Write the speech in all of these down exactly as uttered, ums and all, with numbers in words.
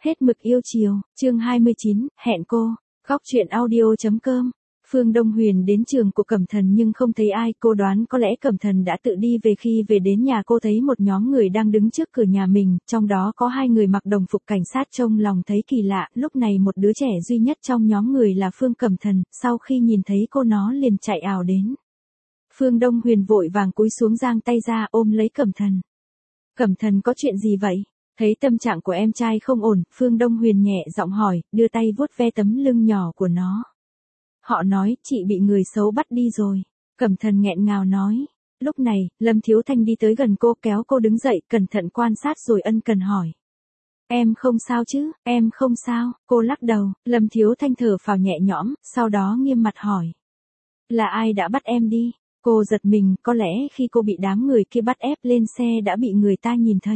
Hết mực yêu chiều, chương hai mươi chín, hẹn cô. Góc truyện audio.com. Phương Đông Huyền đến trường của Cẩm Thần nhưng không thấy ai, cô đoán có lẽ Cẩm Thần đã tự đi về. Khi về đến nhà cô thấy một nhóm người đang đứng trước cửa nhà mình, trong đó có hai người mặc đồng phục cảnh sát trông lòng thấy kỳ lạ, lúc này một đứa trẻ duy nhất trong nhóm người là Phương Cẩm Thần, sau khi nhìn thấy cô nó liền chạy ào đến. Phương Đông Huyền vội vàng cúi xuống giang tay ra ôm lấy Cẩm Thần. Cẩm Thần có chuyện gì vậy? Thấy tâm trạng của em trai không ổn, Phương Đông Huyền nhẹ giọng hỏi, đưa tay vuốt ve tấm lưng nhỏ của nó. Họ nói, chị bị người xấu bắt đi rồi. Cẩm Thần nghẹn ngào nói. Lúc này, Lâm Thiếu Thanh đi tới gần cô kéo cô đứng dậy, cẩn thận quan sát rồi ân cần hỏi. Em không sao chứ, em không sao, cô lắc đầu, Lâm Thiếu Thanh thở phào nhẹ nhõm, sau đó nghiêm mặt hỏi. Là ai đã bắt em đi? Cô giật mình, có lẽ khi cô bị đám người kia bắt ép lên xe đã bị người ta nhìn thấy.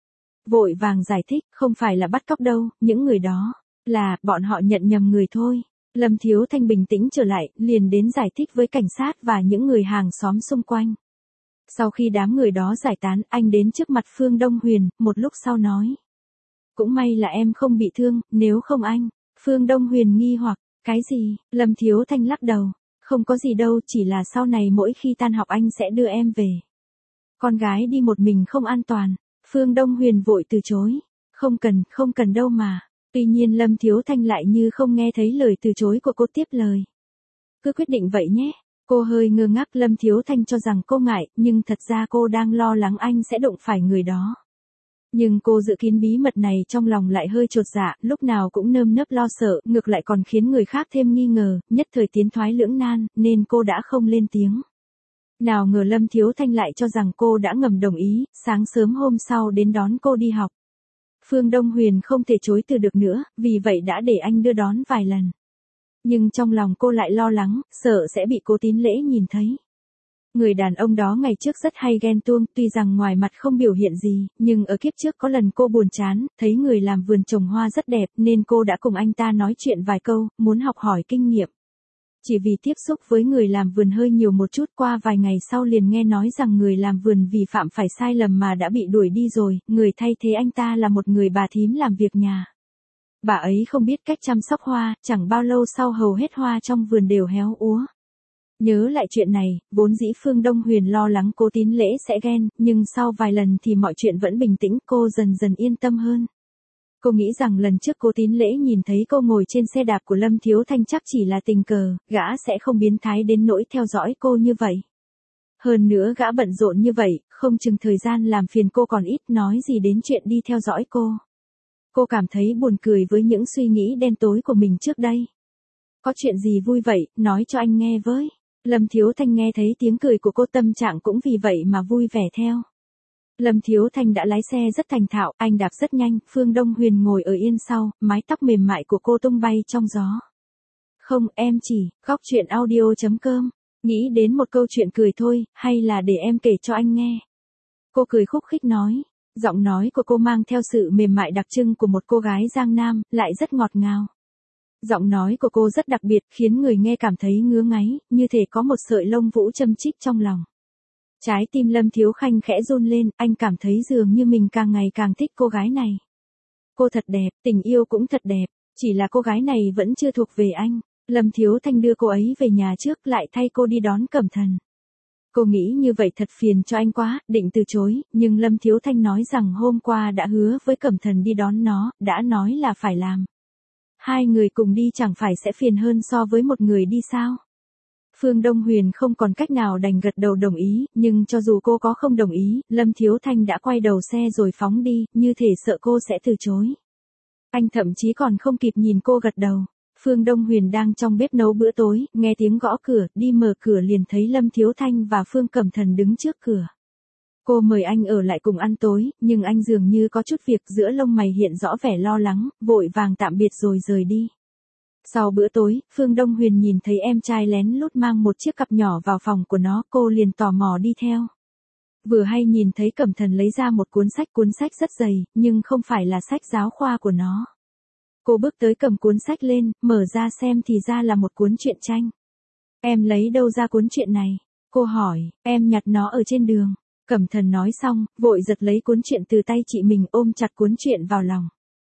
Vội vàng giải thích, không phải là bắt cóc đâu, những người đó, là, bọn họ nhận nhầm người thôi. Lâm Thiếu Thanh bình tĩnh trở lại, liền đến giải thích với cảnh sát và những người hàng xóm xung quanh. Sau khi đám người đó giải tán, anh đến trước mặt Phương Đông Huyền, một lúc sau nói. Cũng may là em không bị thương, nếu không anh. Phương Đông Huyền nghi hoặc, cái gì? Lâm Thiếu Thanh lắc đầu. Không có gì đâu, chỉ là sau này mỗi khi tan học anh sẽ đưa em về. Con gái đi một mình không an toàn. Phương Đông Huyền vội từ chối. Không cần, không cần đâu mà. Tuy nhiên Lâm Thiếu Thanh lại như không nghe thấy lời từ chối của cô, tiếp lời. Cứ quyết định vậy nhé. Cô hơi ngơ ngác. Lâm Thiếu Thanh cho rằng cô ngại, nhưng thật ra cô đang lo lắng anh sẽ đụng phải người đó. Nhưng cô giữ kín bí mật này trong lòng lại hơi chột dạ, lúc nào cũng nơm nớp lo sợ, ngược lại còn khiến người khác thêm nghi ngờ, nhất thời tiến thoái lưỡng nan, nên cô đã không lên tiếng. Nào ngờ Lâm Thiếu Thanh lại cho rằng cô đã ngầm đồng ý, sáng sớm hôm sau đến đón cô đi học. Phương Đông Huyền không thể chối từ được nữa, vì vậy đã để anh đưa đón vài lần. Nhưng trong lòng cô lại lo lắng, sợ sẽ bị cô Tín Lễ nhìn thấy. Người đàn ông đó ngày trước rất hay ghen tuông, tuy rằng ngoài mặt không biểu hiện gì, nhưng ở kiếp trước có lần cô buồn chán, thấy người làm vườn trồng hoa rất đẹp nên cô đã cùng anh ta nói chuyện vài câu, muốn học hỏi kinh nghiệm. Chỉ vì tiếp xúc với người làm vườn hơi nhiều một chút, qua vài ngày sau liền nghe nói rằng người làm vườn vì phạm phải sai lầm mà đã bị đuổi đi rồi, người thay thế anh ta là một người bà thím làm việc nhà. Bà ấy không biết cách chăm sóc hoa, chẳng bao lâu sau hầu hết hoa trong vườn đều héo úa. Nhớ lại chuyện này, vốn dĩ Phương Đông Huyền lo lắng cô Tín Lễ sẽ ghen, nhưng sau vài lần thì mọi chuyện vẫn bình tĩnh, cô dần dần yên tâm hơn. Cô nghĩ rằng lần trước cô Tín Lễ nhìn thấy cô ngồi trên xe đạp của Lâm Thiếu Thanh chắc chỉ là tình cờ, gã sẽ không biến thái đến nỗi theo dõi cô như vậy. Hơn nữa gã bận rộn như vậy, không chừng thời gian làm phiền cô còn ít, nói gì đến chuyện đi theo dõi cô. Cô cảm thấy buồn cười với những suy nghĩ đen tối của mình trước đây. Có chuyện gì vui vậy, nói cho anh nghe với. Lâm Thiếu Thanh nghe thấy tiếng cười của cô, tâm trạng cũng vì vậy mà vui vẻ theo. Lâm Thiếu Thanh đã lái xe rất thành thạo, anh đạp rất nhanh, Phương Đông Huyền ngồi ở yên sau, mái tóc mềm mại của cô tung bay trong gió. Không, em chỉ, góc truyện audio.com, nghĩ đến một câu chuyện cười thôi, hay là để em kể cho anh nghe. Cô cười khúc khích nói, giọng nói của cô mang theo sự mềm mại đặc trưng của một cô gái Giang Nam, lại rất ngọt ngào. Giọng nói của cô rất đặc biệt, khiến người nghe cảm thấy ngứa ngáy, như thể có một sợi lông vũ châm chích trong lòng. Trái tim Lâm Thiếu Khanh khẽ run lên, anh cảm thấy dường như mình càng ngày càng thích cô gái này. Cô thật đẹp, tình yêu cũng thật đẹp, chỉ là cô gái này vẫn chưa thuộc về anh. Lâm Thiếu Thanh đưa cô ấy về nhà trước, lại thay cô đi đón Cẩm Thần. Cô nghĩ như vậy thật phiền cho anh quá, định từ chối, nhưng Lâm Thiếu Thanh nói rằng hôm qua đã hứa với Cẩm Thần đi đón nó, đã nói là phải làm. Hai người cùng đi chẳng phải sẽ phiền hơn so với một người đi sao? Phương Đông Huyền không còn cách nào đành gật đầu đồng ý, nhưng cho dù cô có không đồng ý, Lâm Thiếu Thanh đã quay đầu xe rồi phóng đi, như thể sợ cô sẽ từ chối. Anh thậm chí còn không kịp nhìn cô gật đầu. Phương Đông Huyền đang trong bếp nấu bữa tối, nghe tiếng gõ cửa, đi mở cửa liền thấy Lâm Thiếu Thanh và Phương Cẩm Thần đứng trước cửa. Cô mời anh ở lại cùng ăn tối, nhưng anh dường như có chút việc, giữa lông mày hiện rõ vẻ lo lắng, vội vàng tạm biệt rồi rời đi. Sau bữa tối, Phương Đông Huyền nhìn thấy em trai lén lút mang một chiếc cặp nhỏ vào phòng của nó, cô liền tò mò đi theo. Vừa hay nhìn thấy Cẩm Thần lấy ra một cuốn sách, cuốn sách rất dày, nhưng không phải là sách giáo khoa của nó. Cô bước tới cầm cuốn sách lên, mở ra xem thì ra là một cuốn truyện tranh. Em lấy đâu ra cuốn truyện này? Cô hỏi, em nhặt nó ở trên đường. Cẩm Thần nói xong, vội giật lấy cuốn truyện từ tay chị mình, ôm chặt cuốn truyện vào lòng.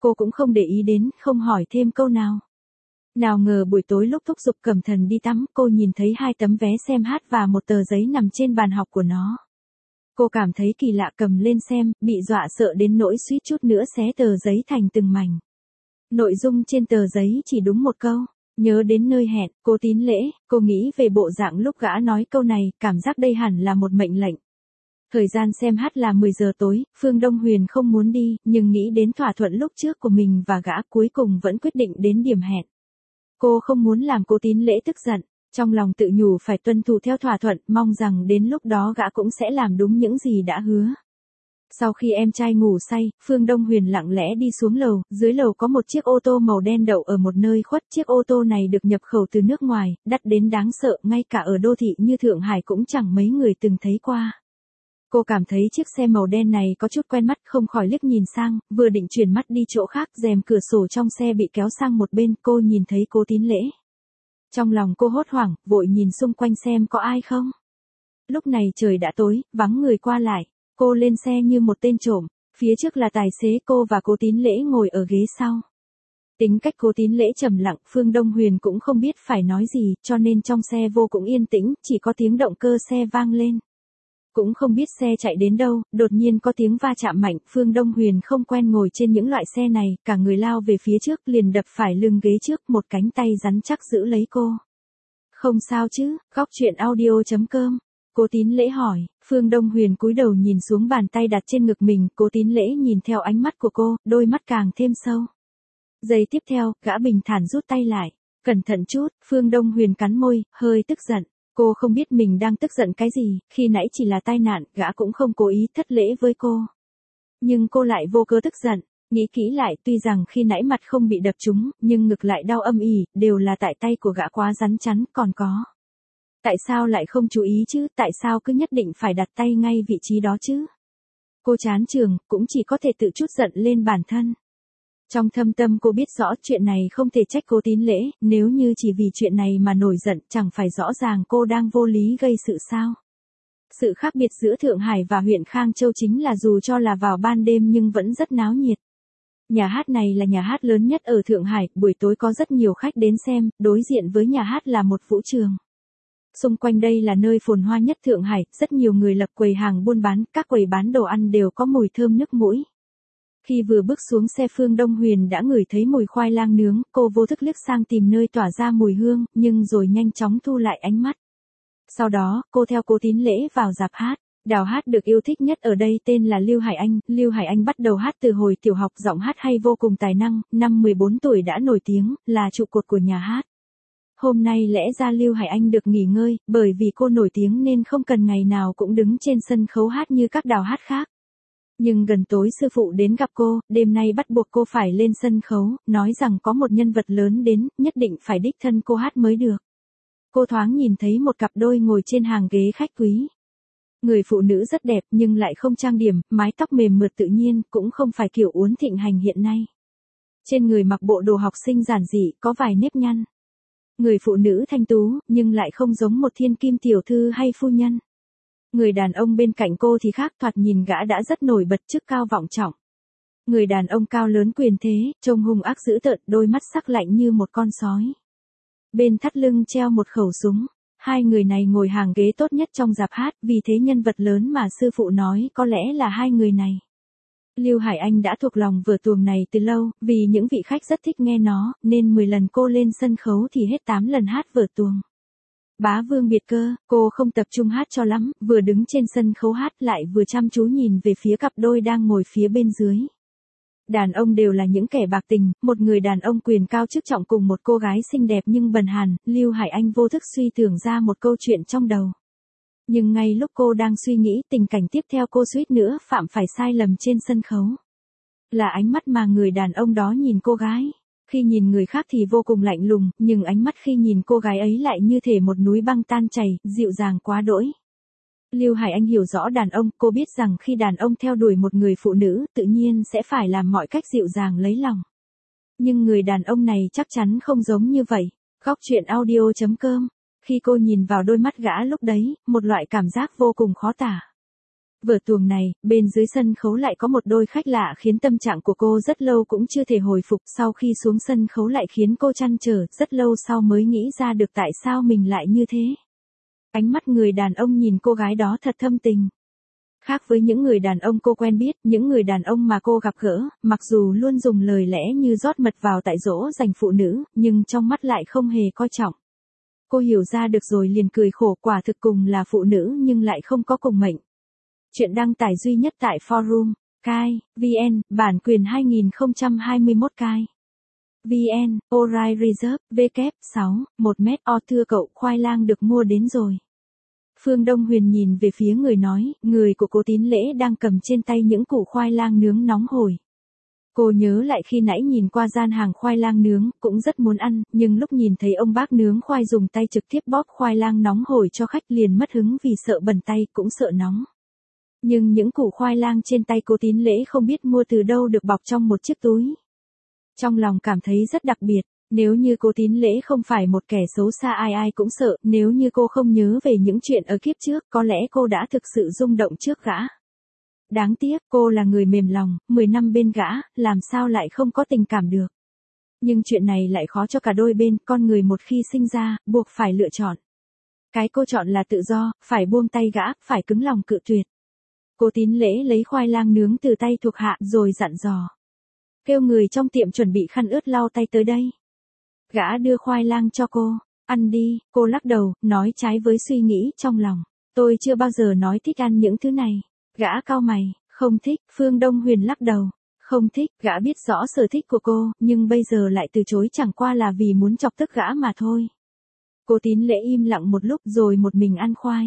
cô cũng không để ý đến, không hỏi thêm câu nào. Nào ngờ buổi tối lúc thúc giục Cẩm Thần đi tắm, cô nhìn thấy hai tấm vé xem hát và một tờ giấy nằm trên bàn học của nó. Cô cảm thấy kỳ lạ, cầm lên xem, bị dọa sợ đến nỗi suýt chút nữa xé tờ giấy thành từng mảnh. Nội dung trên tờ giấy chỉ đúng một câu: nhớ đến nơi hẹn, cô Tín Lễ. Cô nghĩ về bộ dạng lúc gã nói câu này, cảm giác đây hẳn là một mệnh lệnh. Thời gian xem hát là mười giờ tối, Phương Đông Huyền không muốn đi, nhưng nghĩ đến thỏa thuận lúc trước của mình và gã, cuối cùng vẫn quyết định đến điểm hẹn. Cô không muốn làm cô Tín Lễ tức giận, trong lòng tự nhủ phải tuân thủ theo thỏa thuận, mong rằng đến lúc đó gã cũng sẽ làm đúng những gì đã hứa. Sau khi em trai ngủ say, Phương Đông Huyền lặng lẽ đi xuống lầu, dưới lầu có một chiếc ô tô màu đen đậu ở một nơi khuất, chiếc ô tô này được nhập khẩu từ nước ngoài, đắt đến đáng sợ, ngay cả ở đô thị như Thượng Hải cũng chẳng mấy người từng thấy qua. Cô cảm thấy chiếc xe màu đen này có chút quen mắt, không khỏi liếc nhìn sang, vừa định chuyển mắt đi chỗ khác, rèm cửa sổ trong xe bị kéo sang một bên, cô nhìn thấy cô Tín Lễ. Trong lòng cô hốt hoảng, vội nhìn xung quanh xem có ai không. Lúc này trời đã tối, vắng người qua lại. Cô lên xe như một tên trộm, phía trước là tài xế, cô và cô Tín Lễ ngồi ở ghế sau. Tính cách cô Tín Lễ trầm lặng, Phương Đông Huyền cũng không biết phải nói gì, cho nên trong xe vô cùng yên tĩnh, chỉ có tiếng động cơ xe vang lên. Cũng không biết xe chạy đến đâu, đột nhiên có tiếng va chạm mạnh, Phương Đông Huyền không quen ngồi trên những loại xe này, cả người lao về phía trước, liền đập phải lưng ghế trước, một cánh tay rắn chắc giữ lấy cô. Không sao chứ? Góc truyện audio chấm com. Cô Tín Lễ hỏi. Phương Đông Huyền cúi đầu nhìn xuống bàn tay đặt trên ngực mình, cô Tín Lễ nhìn theo ánh mắt của cô, đôi mắt càng thêm sâu. Giây tiếp theo, gã bình thản rút tay lại. Cẩn thận chút, Phương Đông Huyền cắn môi, hơi tức giận. Cô không biết mình đang tức giận cái gì, khi nãy chỉ là tai nạn, gã cũng không cố ý thất lễ với cô. Nhưng cô lại vô cớ tức giận, nghĩ kỹ lại, tuy rằng khi nãy mặt không bị đập trúng, nhưng ngực lại đau âm ỉ, đều là tại tay của gã quá rắn chắn, còn có. Tại sao lại không chú ý chứ, tại sao cứ nhất định phải đặt tay ngay vị trí đó chứ? Cô chán trường, cũng chỉ có thể tự trút giận lên bản thân. Trong thâm tâm cô biết rõ chuyện này không thể trách cô Tín Lễ, nếu như chỉ vì chuyện này mà nổi giận, chẳng phải rõ ràng cô đang vô lý gây sự sao? Sự khác biệt giữa Thượng Hải và huyện Khang Châu chính là dù cho là vào ban đêm nhưng vẫn rất náo nhiệt. Nhà hát này là nhà hát lớn nhất ở Thượng Hải, buổi tối có rất nhiều khách đến xem, đối diện với nhà hát là một vũ trường. Xung quanh đây là nơi phồn hoa nhất Thượng Hải, rất nhiều người lập quầy hàng buôn bán, các quầy bán đồ ăn đều có mùi thơm nức mũi. Khi vừa bước xuống xe, Phương Đông Huyền đã ngửi thấy mùi khoai lang nướng, cô vô thức liếc sang tìm nơi tỏa ra mùi hương, nhưng rồi nhanh chóng thu lại ánh mắt. Sau đó, cô theo cô Tín Lễ vào rạp hát. Đào hát được yêu thích nhất ở đây tên là Lưu Hải Anh. Lưu Hải Anh bắt đầu hát từ hồi tiểu học, giọng hát hay vô cùng tài năng, năm mười bốn tuổi đã nổi tiếng, là trụ cột của nhà hát. Hôm nay lẽ ra Lưu Hải Anh được nghỉ ngơi, bởi vì cô nổi tiếng nên không cần ngày nào cũng đứng trên sân khấu hát như các đào hát khác. Nhưng gần tối sư phụ đến gặp cô, đêm nay bắt buộc cô phải lên sân khấu, nói rằng có một nhân vật lớn đến, nhất định phải đích thân cô hát mới được. Cô thoáng nhìn thấy một cặp đôi ngồi trên hàng ghế khách quý. Người phụ nữ rất đẹp nhưng lại không trang điểm, mái tóc mềm mượt tự nhiên, cũng không phải kiểu uốn thịnh hành hiện nay. Trên người mặc bộ đồ học sinh giản dị, có vài nếp nhăn. Người phụ nữ thanh tú, nhưng lại không giống một thiên kim tiểu thư hay phu nhân. Người đàn ông bên cạnh cô thì khác, thoạt nhìn gã đã rất nổi bật, chức cao vọng trọng. Người đàn ông cao lớn quyền thế, trông hung ác dữ tợn, đôi mắt sắc lạnh như một con sói. Bên thắt lưng treo một khẩu súng. Hai người này ngồi hàng ghế tốt nhất trong rạp hát, vì thế nhân vật lớn mà sư phụ nói có lẽ là hai người này. Lưu Hải Anh đã thuộc lòng vở tuồng này từ lâu, vì những vị khách rất thích nghe nó, nên mười lần cô lên sân khấu thì hết tám lần hát vở tuồng. Bá Vương Biệt Cơ, cô không tập trung hát cho lắm, vừa đứng trên sân khấu hát lại vừa chăm chú nhìn về phía cặp đôi đang ngồi phía bên dưới. Đàn ông đều là những kẻ bạc tình, một người đàn ông quyền cao chức trọng cùng một cô gái xinh đẹp nhưng bần hàn, Lưu Hải Anh vô thức suy tưởng ra một câu chuyện trong đầu. Nhưng ngay lúc cô đang suy nghĩ, tình cảnh tiếp theo cô suýt nữa phạm phải sai lầm trên sân khấu. Là ánh mắt mà người đàn ông đó nhìn cô gái. Khi nhìn người khác thì vô cùng lạnh lùng, nhưng ánh mắt khi nhìn cô gái ấy lại như thể một núi băng tan chảy, dịu dàng quá đỗi. Lưu Hải Anh hiểu rõ đàn ông, cô biết rằng khi đàn ông theo đuổi một người phụ nữ, tự nhiên sẽ phải làm mọi cách dịu dàng lấy lòng. Nhưng người đàn ông này chắc chắn không giống như vậy. Góc truyện audio chấm com. Khi cô nhìn vào đôi mắt gã lúc đấy, một loại cảm giác vô cùng khó tả. Vở tuồng này, bên dưới sân khấu lại có một đôi khách lạ khiến tâm trạng của cô rất lâu cũng chưa thể hồi phục, sau khi xuống sân khấu lại khiến cô trăn trở, rất lâu sau mới nghĩ ra được tại sao mình lại như thế. Ánh mắt người đàn ông nhìn cô gái đó thật thâm tình. Khác với những người đàn ông cô quen biết, những người đàn ông mà cô gặp gỡ, mặc dù luôn dùng lời lẽ như rót mật vào tại dỗ dành phụ nữ, nhưng trong mắt lại không hề coi trọng. Cô hiểu ra được rồi liền cười khổ, quả thực cùng là phụ nữ nhưng lại không có cùng mệnh. Chuyện đăng tải duy nhất tại forum, Kai, vn, bản quyền hai không hai mốt Kai. vn, Orai Reserve, W, sáu, một mét o thưa cậu, khoai lang được mua đến rồi. Phương Đông Huyền nhìn về phía người nói, người của cô Tín Lễ đang cầm trên tay những củ khoai lang nướng nóng hổi. Cô nhớ lại khi nãy nhìn qua gian hàng khoai lang nướng, cũng rất muốn ăn, nhưng lúc nhìn thấy ông bác nướng khoai dùng tay trực tiếp bóp khoai lang nóng hổi cho khách liền mất hứng vì sợ bẩn tay cũng sợ nóng. Nhưng những củ khoai lang trên tay cô Tín Lễ không biết mua từ đâu được bọc trong một chiếc túi. Trong lòng cảm thấy rất đặc biệt, nếu như cô Tín Lễ không phải một kẻ xấu xa ai ai cũng sợ, nếu như cô không nhớ về những chuyện ở kiếp trước, có lẽ cô đã thực sự rung động trước gã. Đáng tiếc, cô là người mềm lòng, mười năm bên gã, làm sao lại không có tình cảm được. Nhưng chuyện này lại khó cho cả đôi bên, con người một khi sinh ra, buộc phải lựa chọn. Cái cô chọn là tự do, phải buông tay gã, phải cứng lòng cự tuyệt. Cô Tín Lễ lấy khoai lang nướng từ tay thuộc hạ rồi dặn dò. Kêu người trong tiệm chuẩn bị khăn ướt lau tay tới đây. Gã đưa khoai lang cho cô, ăn đi, cô lắc đầu, nói trái với suy nghĩ trong lòng. Tôi chưa bao giờ nói thích ăn những thứ này. Gã cau mày, không thích, Phương Đông Huyền lắc đầu. Không thích, gã biết rõ sở thích của cô, nhưng bây giờ lại từ chối chẳng qua là vì muốn chọc tức gã mà thôi. Cô Tín Lễ im lặng một lúc rồi một mình ăn khoai.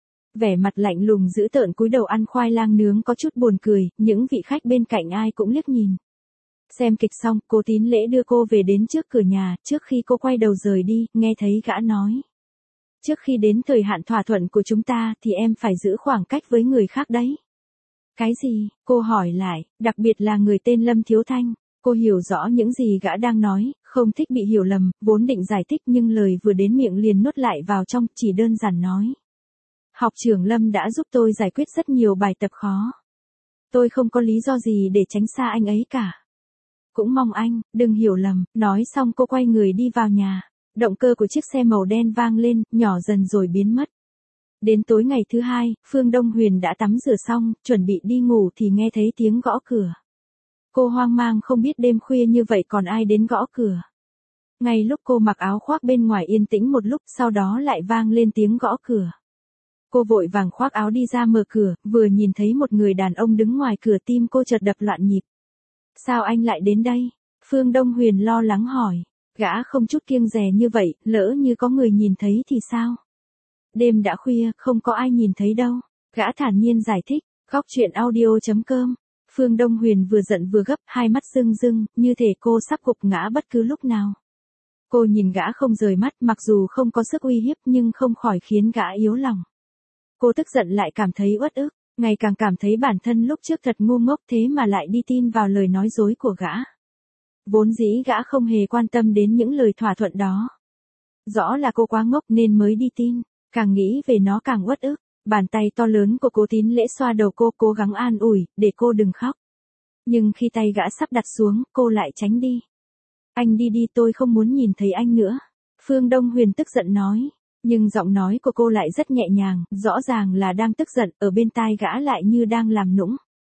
Vẻ mặt lạnh lùng giữ tợn cúi đầu ăn khoai lang nướng có chút buồn cười, những vị khách bên cạnh ai cũng liếc nhìn. Xem kịch xong, cô Tín Lễ đưa cô về đến trước cửa nhà, trước khi cô quay đầu rời đi, nghe thấy gã nói. Trước khi đến thời hạn thỏa thuận của chúng ta thì em phải giữ khoảng cách với người khác đấy. Cái gì? Cô hỏi lại, đặc biệt là người tên Lâm Thiếu Thanh. Cô hiểu rõ những gì gã đang nói, không thích bị hiểu lầm, vốn định giải thích nhưng lời vừa đến miệng liền nuốt lại vào trong, chỉ đơn giản nói. Học trưởng Lâm đã giúp tôi giải quyết rất nhiều bài tập khó. Tôi không có lý do gì để tránh xa anh ấy cả. Cũng mong anh, đừng hiểu lầm, nói xong cô quay người đi vào nhà. Động cơ của chiếc xe màu đen vang lên, nhỏ dần rồi biến mất. Đến tối ngày thứ hai, Phương Đông Huyền đã tắm rửa xong, chuẩn bị đi ngủ thì nghe thấy tiếng gõ cửa. Cô hoang mang không biết đêm khuya như vậy còn ai đến gõ cửa. Ngay lúc cô mặc áo khoác bên ngoài yên tĩnh một lúc, sau đó lại vang lên tiếng gõ cửa. Cô vội vàng khoác áo đi ra mở cửa, vừa nhìn thấy một người đàn ông đứng ngoài cửa, tim cô chợt đập loạn nhịp. Sao anh lại đến đây? Phương Đông Huyền lo lắng hỏi. Gã không chút kiêng dè như vậy, lỡ như có người nhìn thấy thì sao? Đêm đã khuya, không có ai nhìn thấy đâu. Gã thản nhiên giải thích. Góc truyện audio chấm com. Phương Đông Huyền vừa giận vừa gấp, hai mắt rưng rưng, như thể cô sắp gục ngã bất cứ lúc nào. Cô nhìn gã không rời mắt, mặc dù không có sức uy hiếp nhưng không khỏi khiến gã yếu lòng. Cô tức giận lại cảm thấy uất ức, ngày càng cảm thấy bản thân lúc trước thật ngu ngốc, thế mà lại đi tin vào lời nói dối của gã. Vốn dĩ gã không hề quan tâm đến những lời thỏa thuận đó. Rõ là cô quá ngốc nên mới đi tin, càng nghĩ về nó càng uất ức. Bàn tay to lớn của cô Tín Lễ xoa đầu cô, cố gắng an ủi, để cô đừng khóc. Nhưng khi tay gã sắp đặt xuống, cô lại tránh đi. Anh đi đi, tôi không muốn nhìn thấy anh nữa. Phương Đông Huyền tức giận nói. Nhưng giọng nói của cô lại rất nhẹ nhàng, rõ ràng là đang tức giận, ở bên tai gã lại như đang làm nũng.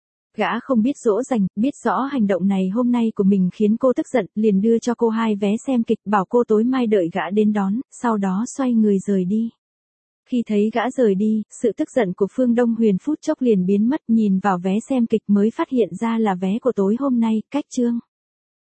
Gã không biết dỗ dành, biết rõ hành động này hôm nay của mình khiến cô tức giận, liền đưa cho cô hai vé xem kịch, bảo cô tối mai đợi gã đến đón, sau đó xoay người rời đi. Khi thấy gã rời đi, sự tức giận của Phương Đông Huyền phút chốc liền biến mất, nhìn vào vé xem kịch mới phát hiện ra là vé của tối hôm nay, cách chương.